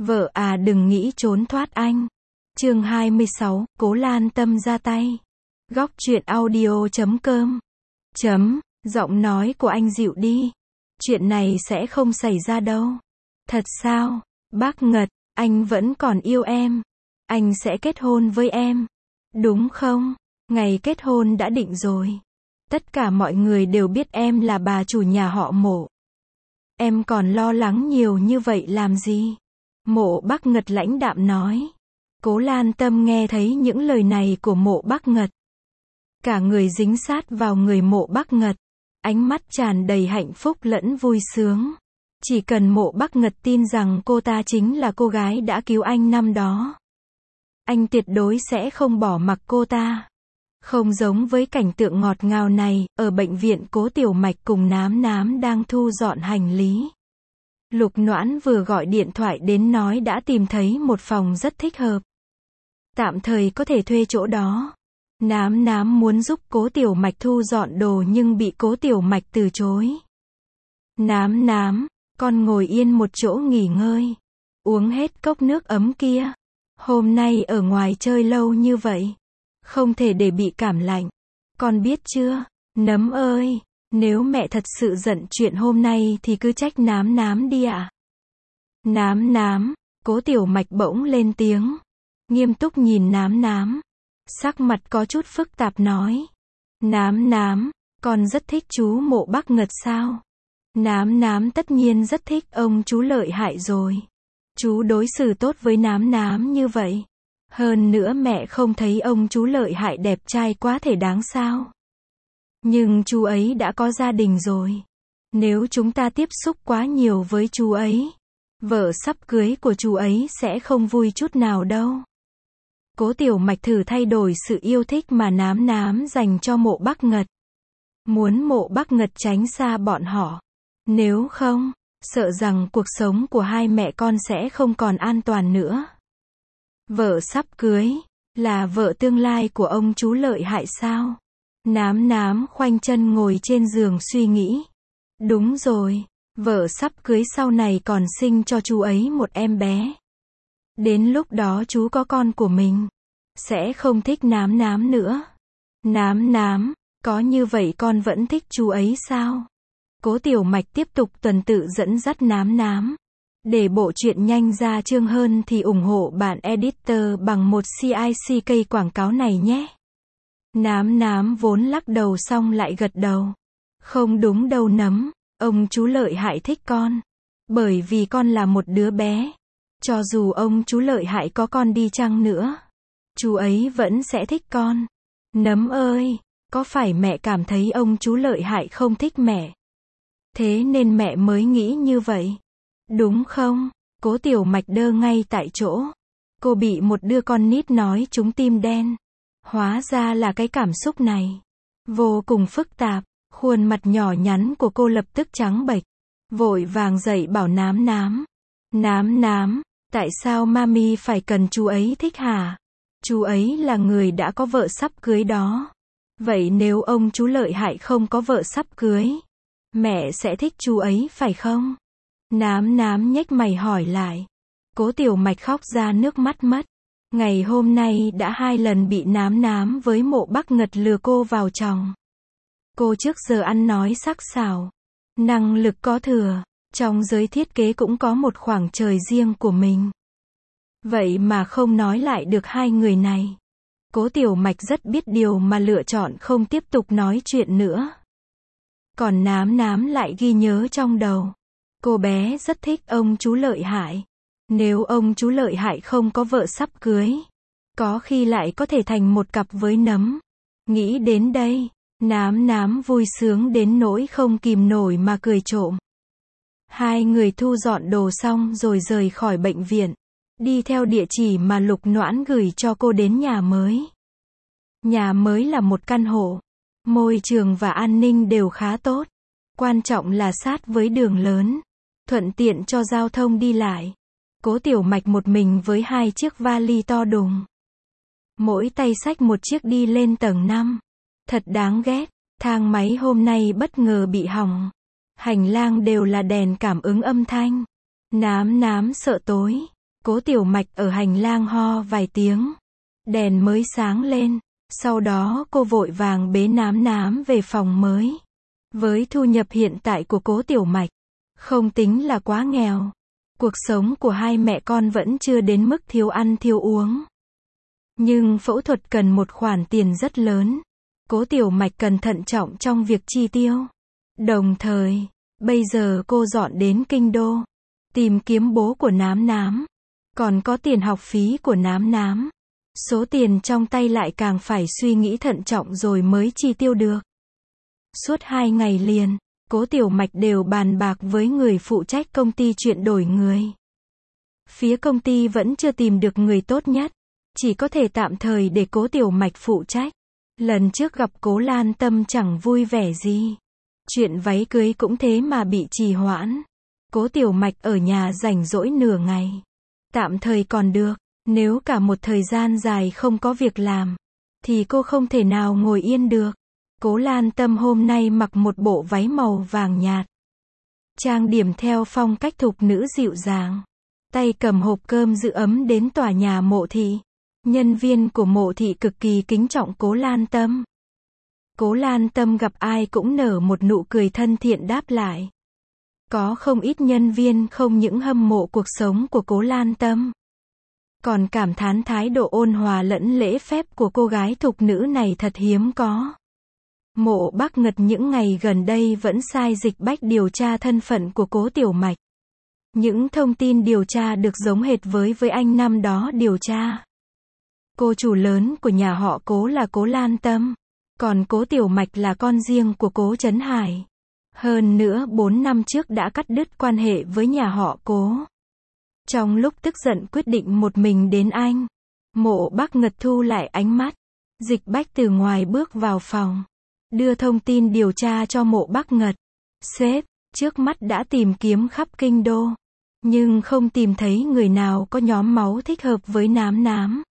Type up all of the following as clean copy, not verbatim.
Vợ à đừng nghĩ trốn thoát anh. Chương 26, Cố Lan Tâm ra tay. Góc truyện audio.com. Giọng nói của anh dịu đi. Chuyện này sẽ không xảy ra đâu. Thật sao? Bác Ngật, anh vẫn còn yêu em. Anh sẽ kết hôn với em. Đúng không? Ngày kết hôn đã định rồi. Tất cả mọi người đều biết em là bà chủ nhà họ Mộ. Em còn lo lắng nhiều như vậy làm gì? Mộ Bác Ngật lãnh đạm nói. Cố Lan Tâm nghe thấy những lời này của Mộ Bác Ngật. Cả người dính sát vào người Mộ Bác Ngật. Ánh mắt tràn đầy hạnh phúc lẫn vui sướng. Chỉ cần Mộ Bác Ngật tin rằng cô ta chính là cô gái đã cứu anh năm đó. Anh tuyệt đối sẽ không bỏ mặc cô ta. Không giống với cảnh tượng ngọt ngào này, ở bệnh viện Cố Tiểu Mạch cùng Nám Nám đang thu dọn hành lý. Lục Noãn vừa gọi điện thoại đến nói đã tìm thấy một phòng rất thích hợp. Tạm thời có thể thuê chỗ đó. Nám Nám muốn giúp Cố Tiểu Mạch thu dọn đồ nhưng bị Cố Tiểu Mạch từ chối. Nám Nám, con ngồi yên một chỗ nghỉ ngơi. Uống hết cốc nước ấm kia. Hôm nay ở ngoài chơi lâu như vậy. Không thể để bị cảm lạnh. Con biết chưa? Nấm ơi, nếu mẹ thật sự giận chuyện hôm nay thì cứ trách Nám Nám đi ạ. Nám Nám, Cố Tiểu Mạch bỗng lên tiếng. Nghiêm túc nhìn Nám Nám. Sắc mặt có chút phức tạp nói. Nám Nám, con rất thích chú Mộ Bác Ngật sao? Nám Nám tất nhiên rất thích ông chú lợi hại rồi. Chú đối xử tốt với Nám Nám như vậy. Hơn nữa mẹ không thấy ông chú lợi hại đẹp trai quá thể đáng sao? Nhưng chú ấy đã có gia đình rồi. Nếu chúng ta tiếp xúc quá nhiều với chú ấy, vợ sắp cưới của chú ấy sẽ không vui chút nào đâu. Cố Tiểu Mạch thử thay đổi sự yêu thích mà Nám Nám dành cho Mộ Bác Ngật. Muốn Mộ Bác Ngật tránh xa bọn họ. Nếu không, sợ rằng cuộc sống của hai mẹ con sẽ không còn an toàn nữa. Vợ sắp cưới, là vợ tương lai của ông chú lợi hại sao? Nám Nám khoanh chân ngồi trên giường suy nghĩ. Đúng rồi, vợ sắp cưới sau này còn sinh cho chú ấy một em bé. Đến lúc đó chú có con của mình, sẽ không thích Nám Nám nữa. Nám Nám, có như vậy con vẫn thích chú ấy sao? Cố Tiểu Mạch tiếp tục tuần tự dẫn dắt Nám Nám. Để bộ truyện nhanh ra chương hơn thì ủng hộ bạn editor bằng một CICK quảng cáo này nhé. Nám Nám vốn lắc đầu xong lại gật đầu. Không đúng đâu Nấm, ông chú lợi hại thích con. Bởi vì con là một đứa bé. Cho dù ông chú lợi hại có con đi chăng nữa, chú ấy vẫn sẽ thích con. Nấm ơi, có phải mẹ cảm thấy ông chú lợi hại không thích mẹ? Thế nên mẹ mới nghĩ như vậy. Đúng không? Cố Tiểu Mạch đơ ngay tại chỗ. Cô bị một đứa con nít nói trúng tim đen. Hóa ra là cái cảm xúc này. Vô cùng phức tạp. Khuôn mặt nhỏ nhắn của cô lập tức trắng bệch. Vội vàng dậy bảo Nám Nám. Nám Nám, tại sao mami phải cần chú ấy thích hả? Chú ấy là người đã có vợ sắp cưới đó. Vậy nếu ông chú lợi hại không có vợ sắp cưới, mẹ sẽ thích chú ấy phải không? Nám Nám nhếch mày hỏi lại. Cố Tiểu Mạch khóc ra nước mắt mất. Ngày hôm nay đã 2 lần bị Nám Nám với Mộ Bác Ngật lừa cô vào chồng. Cô trước giờ ăn nói sắc sảo, năng lực có thừa, trong giới thiết kế cũng có một khoảng trời riêng của mình. Vậy mà không nói lại được hai người này. Cố Tiểu Mạch rất biết điều mà lựa chọn không tiếp tục nói chuyện nữa. Còn Nám Nám lại ghi nhớ trong đầu. Cô bé rất thích ông chú lợi hại. Nếu ông chú lợi hại không có vợ sắp cưới, có khi lại có thể thành một cặp với Nấm. Nghĩ đến đây, Nám Nám vui sướng đến nỗi không kìm nổi mà cười trộm. Hai người thu dọn đồ xong rồi rời khỏi bệnh viện. Đi theo địa chỉ mà Lục Noãn gửi cho cô đến nhà mới. Nhà mới là một căn hộ. Môi trường và an ninh đều khá tốt. Quan trọng là sát với đường lớn. Thuận tiện cho giao thông đi lại. Cố Tiểu Mạch một mình với 2 chiếc vali to đùng. Mỗi tay xách một chiếc đi lên tầng 5. Thật đáng ghét. Thang máy hôm nay bất ngờ bị hỏng. Hành lang đều là đèn cảm ứng âm thanh. Nám Nám sợ tối. Cố Tiểu Mạch ở hành lang ho vài tiếng. Đèn mới sáng lên. Sau đó cô vội vàng bế Nám Nám về phòng mới. Với thu nhập hiện tại của Cố Tiểu Mạch, không tính là quá nghèo. Cuộc sống của hai mẹ con vẫn chưa đến mức thiếu ăn thiếu uống. Nhưng phẫu thuật cần một khoản tiền rất lớn. Cố Tiểu Mạch cần thận trọng trong việc chi tiêu. Đồng thời, bây giờ cô dọn đến Kinh Đô, tìm kiếm bố của Nám Nám. Còn có tiền học phí của Nám Nám. Số tiền trong tay lại càng phải suy nghĩ thận trọng rồi mới chi tiêu được. Suốt 2 ngày liền, Cố Tiểu Mạch đều bàn bạc với người phụ trách công ty chuyện đổi người. Phía công ty vẫn chưa tìm được người tốt nhất, chỉ có thể tạm thời để Cố Tiểu Mạch phụ trách. Lần trước gặp Cố Lan Tâm chẳng vui vẻ gì. Chuyện váy cưới cũng thế mà bị trì hoãn. Cố Tiểu Mạch ở nhà rảnh rỗi nửa ngày. Tạm thời còn được, nếu cả một thời gian dài không có việc làm, thì cô không thể nào ngồi yên được. Cố Lan Tâm hôm nay mặc một bộ váy màu vàng nhạt. Trang điểm theo phong cách thục nữ dịu dàng. Tay cầm hộp cơm giữ ấm đến tòa nhà Mộ Thị. Nhân viên của Mộ Thị cực kỳ kính trọng Cố Lan Tâm. Cố Lan Tâm gặp ai cũng nở một nụ cười thân thiện đáp lại. Có không ít nhân viên không những hâm mộ cuộc sống của Cố Lan Tâm, còn cảm thán thái độ ôn hòa lẫn lễ phép của cô gái thục nữ này thật hiếm có. Mộ Bắc Ngật những ngày gần đây vẫn sai Dịch Bách điều tra thân phận của Cố Tiểu Mạch. Những thông tin điều tra được giống hệt với anh năm đó điều tra. Cô chủ lớn của nhà họ Cố là Cố Lan Tâm, còn Cố Tiểu Mạch là con riêng của Cố Trấn Hải. Hơn nữa 4 năm trước đã cắt đứt quan hệ với nhà họ Cố. Trong lúc tức giận quyết định một mình đến Anh, Mộ Bắc Ngật thu lại ánh mắt. Dịch Bách từ ngoài bước vào phòng, đưa thông tin điều tra cho Mộ Bắc Ngật. Sếp, trước mắt đã tìm kiếm khắp Kinh Đô, nhưng không tìm thấy người nào có nhóm máu thích hợp với Nám Nám.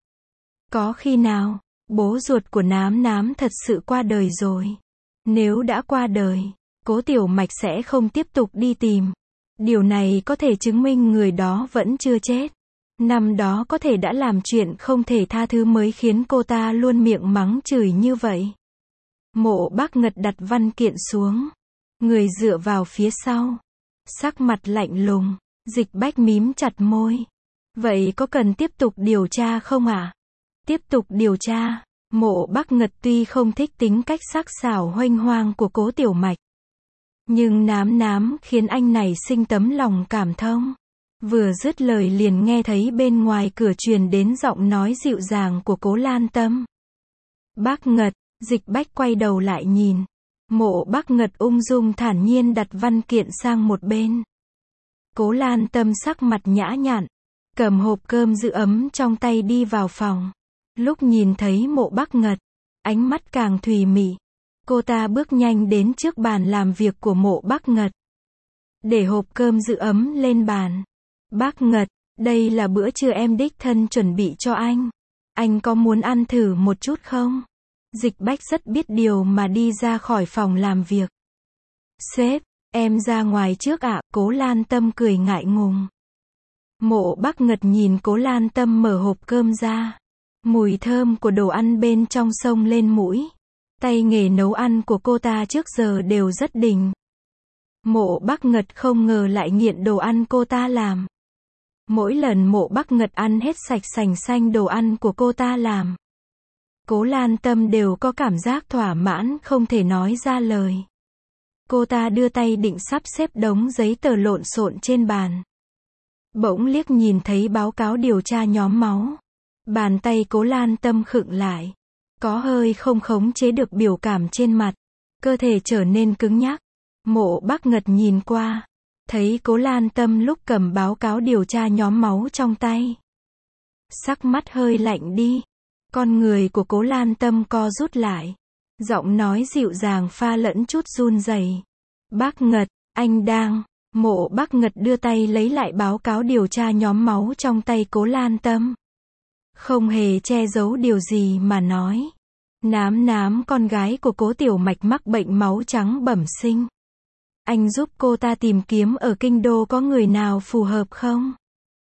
Có khi nào bố ruột của Nám Nám thật sự qua đời rồi? Nếu đã qua đời, Cố Tiểu Mạch sẽ không tiếp tục đi tìm. Điều này có thể chứng minh người đó vẫn chưa chết. Năm đó có thể đã làm chuyện không thể tha thứ mới khiến cô ta luôn miệng mắng chửi như vậy. Mộ Bắc Ngật đặt văn kiện xuống, người dựa vào phía sau, sắc mặt lạnh lùng. Dịch Bách mím chặt môi. Vậy có cần tiếp tục điều tra không ạ? Tiếp tục điều tra. Mộ Bắc Ngật tuy không thích tính cách sắc sảo huênh hoang của Cố Tiểu Mạch, nhưng Nám Nám khiến anh này sinh tấm lòng cảm thông. Vừa dứt lời liền nghe thấy bên ngoài cửa truyền đến giọng nói dịu dàng của Cố Lan Tâm. Bác Ngật. Dịch Bách quay đầu lại nhìn. Mộ Bắc Ngật ung dung thản nhiên đặt văn kiện sang một bên. Cố Lan Tâm sắc mặt nhã nhặn, cầm hộp cơm giữ ấm trong tay đi vào phòng. Lúc nhìn thấy Mộ Bắc Ngật, ánh mắt càng thùy mị. Cô ta bước nhanh đến trước bàn làm việc của Mộ Bắc Ngật, để hộp cơm giữ ấm lên bàn. Bác Ngật, đây là bữa trưa em đích thân chuẩn bị cho anh. Anh có muốn ăn thử một chút không? Dịch Bách rất biết điều mà đi ra khỏi phòng làm việc. Sếp, em ra ngoài trước ạ. Cố Lan Tâm cười ngại ngùng. Mộ Bắc Ngật nhìn Cố Lan Tâm mở hộp cơm ra. Mùi thơm của đồ ăn bên trong xông lên mũi. Tay nghề nấu ăn của cô ta trước giờ đều rất đỉnh. Mộ Bắc Ngật không ngờ lại nghiện đồ ăn cô ta làm. Mỗi lần Mộ Bắc Ngật ăn hết sạch sành xanh đồ ăn của cô ta làm, Cố Lan Tâm đều có cảm giác thỏa mãn không thể nói ra lời. Cô ta đưa tay định sắp xếp đống giấy tờ lộn xộn trên bàn. Bỗng liếc nhìn thấy báo cáo điều tra nhóm máu. Bàn tay Cố Lan Tâm khựng lại. Có hơi không khống chế được biểu cảm trên mặt. Cơ thể trở nên cứng nhắc. Mộ Bắc Ngật nhìn qua, thấy Cố Lan Tâm lúc cầm báo cáo điều tra nhóm máu trong tay, sắc mắt hơi lạnh đi. Con người của Cố Lan Tâm co rút lại. Giọng nói dịu dàng pha lẫn chút run rẩy. Bác Ngật, anh đang... Mộ Bắc Ngật đưa tay lấy lại báo cáo điều tra nhóm máu trong tay Cố Lan Tâm. Không hề che giấu điều gì mà nói. Nám Nám con gái của Cố Tiểu Mạch mắc bệnh máu trắng bẩm sinh. Anh giúp cô ta tìm kiếm ở Kinh Đô có người nào phù hợp không?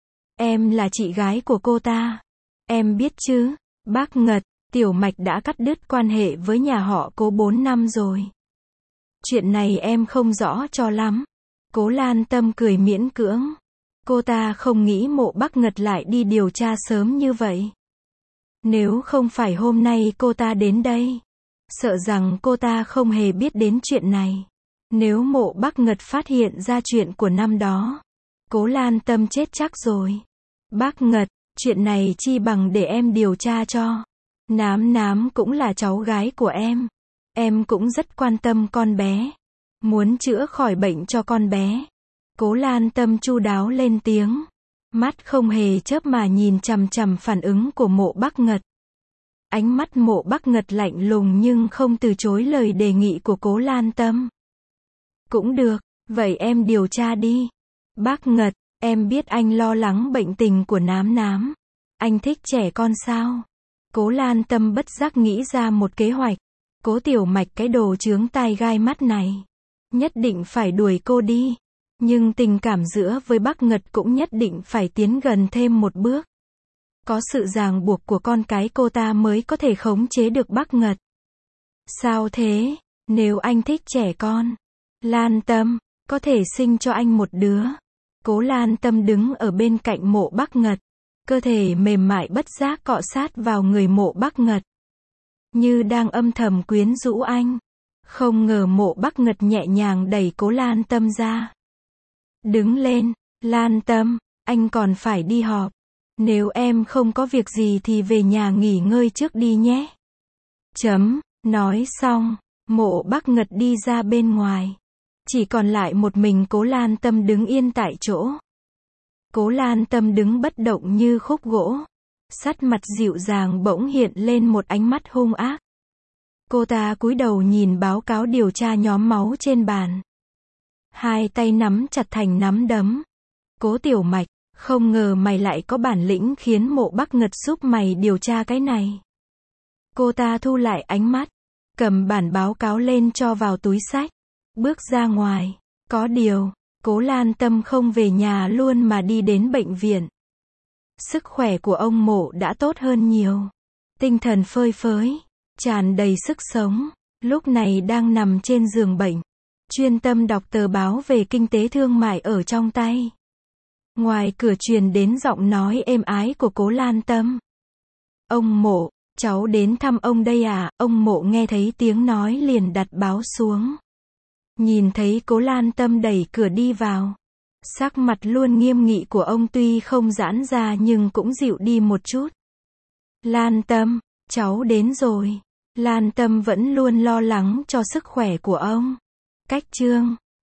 Em là chị gái của cô ta. Em biết chứ. Bác Ngật, Tiểu Mạch đã cắt đứt quan hệ với nhà họ Cố 4 năm rồi. Chuyện này em không rõ cho lắm. Cố Lan Tâm cười miễn cưỡng. Cô ta không nghĩ Mộ Bắc Ngật lại đi điều tra sớm như vậy. Nếu không phải hôm nay cô ta đến đây, sợ rằng cô ta không hề biết đến chuyện này. Nếu Mộ Bắc Ngật phát hiện ra chuyện của năm đó, Cố Lan Tâm chết chắc rồi. Bác Ngật, chuyện này chi bằng để em điều tra cho. Nám Nám cũng là cháu gái của em. Em cũng rất quan tâm con bé. Muốn chữa khỏi bệnh cho con bé. Cố Lan Tâm chu đáo lên tiếng. Mắt không hề chớp mà nhìn chằm chằm phản ứng của Mộ Bắc Ngật. Ánh mắt Mộ Bắc Ngật lạnh lùng nhưng không từ chối lời đề nghị của Cố Lan Tâm. Cũng được, vậy em điều tra đi. Bác Ngật, em biết anh lo lắng bệnh tình của Nám Nám. Anh thích trẻ con sao? Cố Lan Tâm bất giác nghĩ ra một kế hoạch. Cố Tiểu Mạch cái đồ chướng tai gai mắt này. Nhất định phải đuổi cô đi. Nhưng tình cảm giữa với Bắc Ngật cũng nhất định phải tiến gần thêm một bước. Có sự ràng buộc của con cái cô ta mới có thể khống chế được Bắc Ngật. Sao thế? Nếu anh thích trẻ con, Lan Tâm, có thể sinh cho anh một đứa. Cố Lan Tâm đứng ở bên cạnh Mộ Bắc Ngật. Cơ thể mềm mại bất giác cọ sát vào người Mộ Bắc Ngật. Như đang âm thầm quyến rũ anh. Không ngờ Mộ Bắc Ngật nhẹ nhàng đẩy Cố Lan Tâm ra. Đứng lên, Lan Tâm, anh còn phải đi họp. Nếu em không có việc gì thì về nhà nghỉ ngơi trước đi nhé. Nói xong, Mộ Bắc Ngật đi ra bên ngoài. Chỉ còn lại một mình Cố Lan Tâm đứng yên tại chỗ. Cố Lan Tâm đứng bất động như khúc gỗ. Sắc mặt dịu dàng bỗng hiện lên một ánh mắt hung ác. Cô ta cúi đầu nhìn báo cáo điều tra nhóm máu trên bàn. Hai tay nắm chặt thành nắm đấm. Cố Tiểu Mạch, không ngờ mày lại có bản lĩnh khiến Mộ Bắc Ngật giúp mày điều tra cái này. Cô ta thu lại ánh mắt, cầm bản báo cáo lên cho vào túi xách, bước ra ngoài. Có điều, Cố Lan Tâm không về nhà luôn mà đi đến bệnh viện. Sức khỏe của ông Mộ đã tốt hơn nhiều. Tinh thần phơi phới, tràn đầy sức sống, lúc này đang nằm trên giường bệnh, chuyên tâm đọc tờ báo về kinh tế thương mại ở trong tay. Ngoài cửa truyền đến giọng nói êm ái của Cố Lan Tâm. Ông Mộ, cháu đến thăm ông đây à? Ông Mộ nghe thấy tiếng nói liền đặt báo xuống. Nhìn thấy Cố Lan Tâm đẩy cửa đi vào. Sắc mặt luôn nghiêm nghị của ông tuy không giãn ra nhưng cũng dịu đi một chút. Lan Tâm, cháu đến rồi. Lan Tâm vẫn luôn lo lắng cho sức khỏe của ông. Cách chương